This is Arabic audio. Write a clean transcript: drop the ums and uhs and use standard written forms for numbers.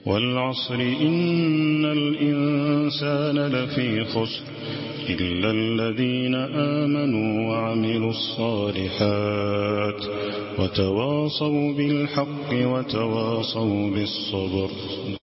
والعصر إن الإنسان لفي خسر إلا الذين آمنوا وعملوا الصالحات وتواصوا بالحق وتواصوا بالصبر.